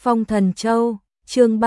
Phong Thần Châu, chương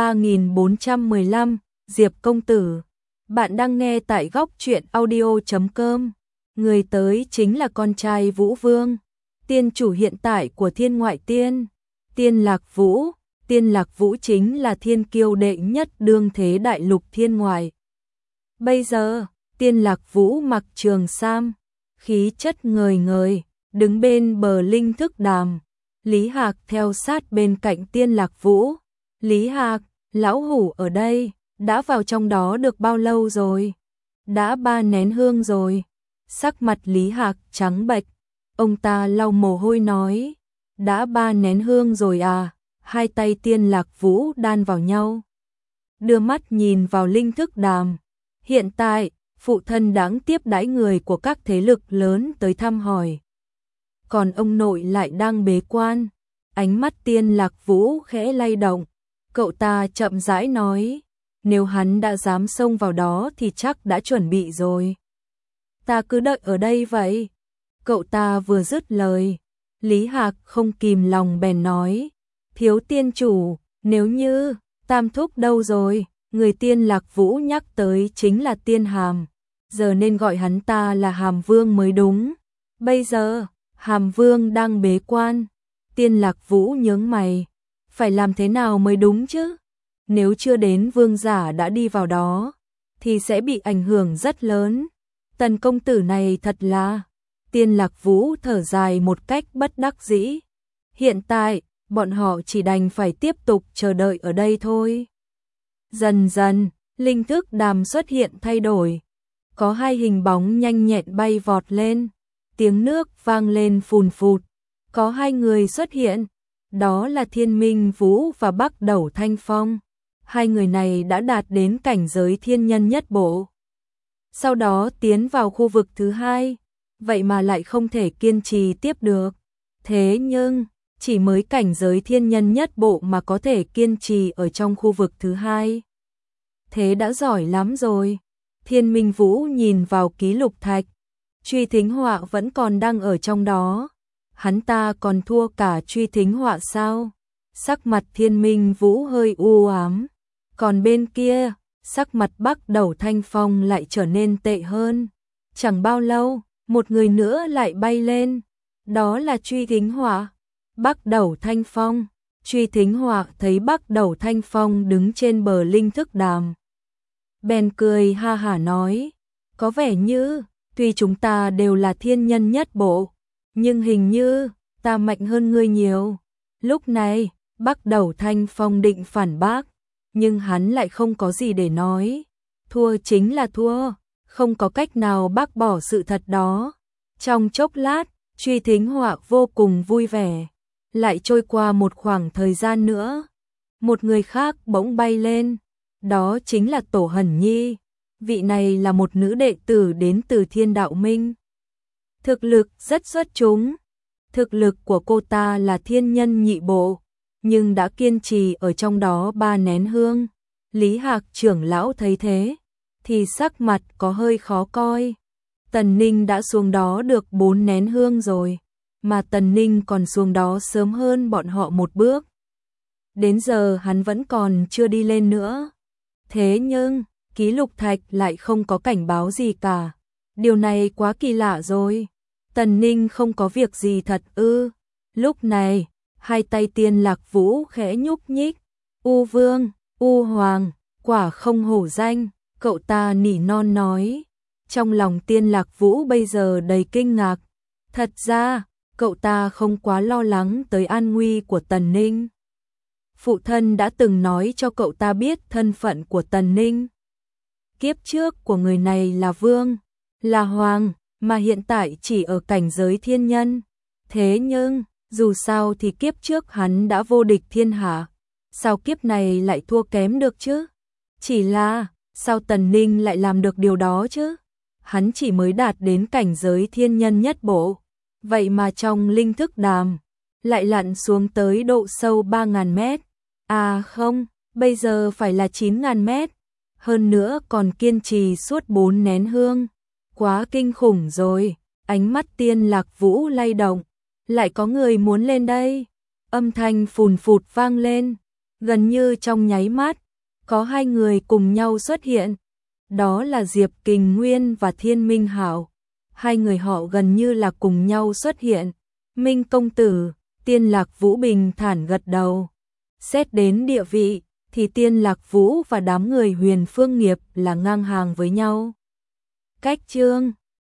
3415, Diệp Công Tử. Bạn đang nghe tại góc truyện audio.com. Người tới chính là con trai Vũ Vương, tiên chủ hiện tại của Thiên Ngoại Tiên, Tiên Lạc Vũ. Tiên Lạc Vũ chính là thiên kiêu đệ nhất đương thế đại lục thiên ngoại. Bây giờ, Tiên Lạc Vũ mặc trường sam, khí chất ngời ngời, đứng bên bờ linh thức đàm. Lý Hạc theo sát bên cạnh Tiên Lạc Vũ. Lý Hạc, lão hủ ở đây, đã vào trong đó được bao lâu rồi? Đã 3 nén hương rồi. Sắc mặt Lý Hạc trắng bệch, ông ta lau mồ hôi nói, đã 3 nén hương rồi à? Hai tay Tiên Lạc Vũ đan vào nhau, đưa mắt nhìn vào linh thức đàm. Hiện tại, phụ thân đáng tiếp đãi người của các thế lực lớn tới thăm hỏi, còn ông nội lại đang bế quan. Ánh mắt Tiên Lạc Vũ khẽ lay động, cậu ta chậm rãi nói, nếu hắn đã dám xông vào đó thì chắc đã chuẩn bị rồi. Ta cứ đợi ở đây vậy. Cậu ta vừa dứt lời, Lý Hạc không kìm lòng bèn nói, thiếu tiên chủ, nếu như Tam Thúc đâu rồi? Người Tiên Lạc Vũ nhắc tới chính là Tiên Hàm, giờ nên gọi hắn ta là Hàm Vương mới đúng. Bây giờ, Hàm Vương đang bế quan. Tiên Lạc Vũ nhướng mày, phải làm thế nào mới đúng chứ? Nếu chưa đến vương giả đã đi vào đó, thì sẽ bị ảnh hưởng rất lớn. Tần công tử này thật là... Tiên Lạc Vũ thở dài một cách bất đắc dĩ. Hiện tại, bọn họ chỉ đành phải tiếp tục chờ đợi ở đây thôi. Dần dần, linh thức đàm xuất hiện thay đổi. Có hai hình bóng nhanh nhẹn bay vọt lên. Tiếng nước vang lên phùn phụt. Có hai người xuất hiện. Đó là Thiên Minh Vũ và Bắc Đẩu Thanh Phong. Hai người này đã đạt đến cảnh giới thiên nhân nhất bộ. Sau đó tiến vào khu vực thứ hai. Vậy mà lại không thể kiên trì tiếp được. Thế nhưng, chỉ mới cảnh giới thiên nhân nhất bộ mà có thể kiên trì ở trong khu vực thứ hai. Thế đã giỏi lắm rồi. Thiên Minh Vũ nhìn vào ký lục thạch. Truy Thính Họa vẫn còn đang ở trong đó. Hắn ta còn thua cả Truy Thính Họa sao? Sắc mặt Thiên Minh Vũ hơi u ám. Còn bên kia, sắc mặt Bắc Đẩu Thanh Phong lại trở nên tệ hơn. Chẳng bao lâu, một người nữa lại bay lên. Đó là Truy Thính Họa. Bắc Đẩu Thanh Phong. Truy Thính Họa thấy Bắc Đẩu Thanh Phong đứng trên bờ linh thức đàm, bèn cười ha hả nói, có vẻ như, tuy chúng ta đều là thiên nhân nhất bộ, nhưng hình như, ta mạnh hơn ngươi nhiều. Lúc này, Bắc Đẩu Thanh Phong định phản bác, nhưng hắn lại không có gì để nói. Thua chính là thua, không có cách nào bác bỏ sự thật đó. Trong chốc lát, Truy Thính Họa vô cùng vui vẻ. Lại trôi qua một khoảng thời gian nữa, một người khác bỗng bay lên. Đó chính là Tổ Hẩn Nhi. Vị này là một nữ đệ tử đến từ Thiên Đạo Minh. Thực lực rất xuất chúng. Thực lực của cô ta là thiên nhân nhị bộ, nhưng đã kiên trì ở trong đó 3 nén hương. Lý Hạc trưởng lão thấy thế, thì sắc mặt có hơi khó coi. Tần Ninh đã xuống đó được 4 nén hương rồi, mà Tần Ninh còn xuống đó sớm hơn bọn họ một bước. Đến giờ hắn vẫn còn chưa đi lên nữa. Thế nhưng, ký lục thạch lại không có cảnh báo gì cả. Điều này quá kỳ lạ rồi. Tần Ninh không có việc gì thật ư? Lúc này, hai tay Tiên Lạc Vũ khẽ nhúc nhích. U Vương, U Hoàng, quả không hổ danh, cậu ta nỉ non nói. Trong lòng Tiên Lạc Vũ bây giờ đầy kinh ngạc. Thật ra, cậu ta không quá lo lắng tới an nguy của Tần Ninh. Phụ thân đã từng nói cho cậu ta biết thân phận của Tần Ninh. Kiếp trước của người này là Vương, là Hoàng, mà hiện tại chỉ ở cảnh giới thiên nhân. Thế nhưng, dù sao thì kiếp trước hắn đã vô địch thiên hạ. Sao kiếp này lại thua kém được chứ? Chỉ là, sao Tần Ninh lại làm được điều đó chứ? Hắn chỉ mới đạt đến cảnh giới thiên nhân nhất bộ. Vậy mà trong linh thức đàm, lại lặn xuống tới độ sâu 3.000 mét. À không, bây giờ phải là 9.000 mét. Hơn nữa còn kiên trì suốt 4 nén hương. Quá kinh khủng rồi. Ánh mắt Tiên Lạc Vũ lay động. Lại có người muốn lên đây. Âm thanh phùn phụt vang lên. Gần như trong nháy mắt, có hai người cùng nhau xuất hiện. Đó là Diệp Kình Nguyên và Thiên Minh Hạo. Hai người họ gần như là cùng nhau xuất hiện. Minh công tử, Tiên Lạc Vũ bình thản gật đầu. Xét đến địa vị, thì Tiên Lạc Vũ và đám người Huyền Phương Nghiệp là ngang hàng với nhau. Cách chương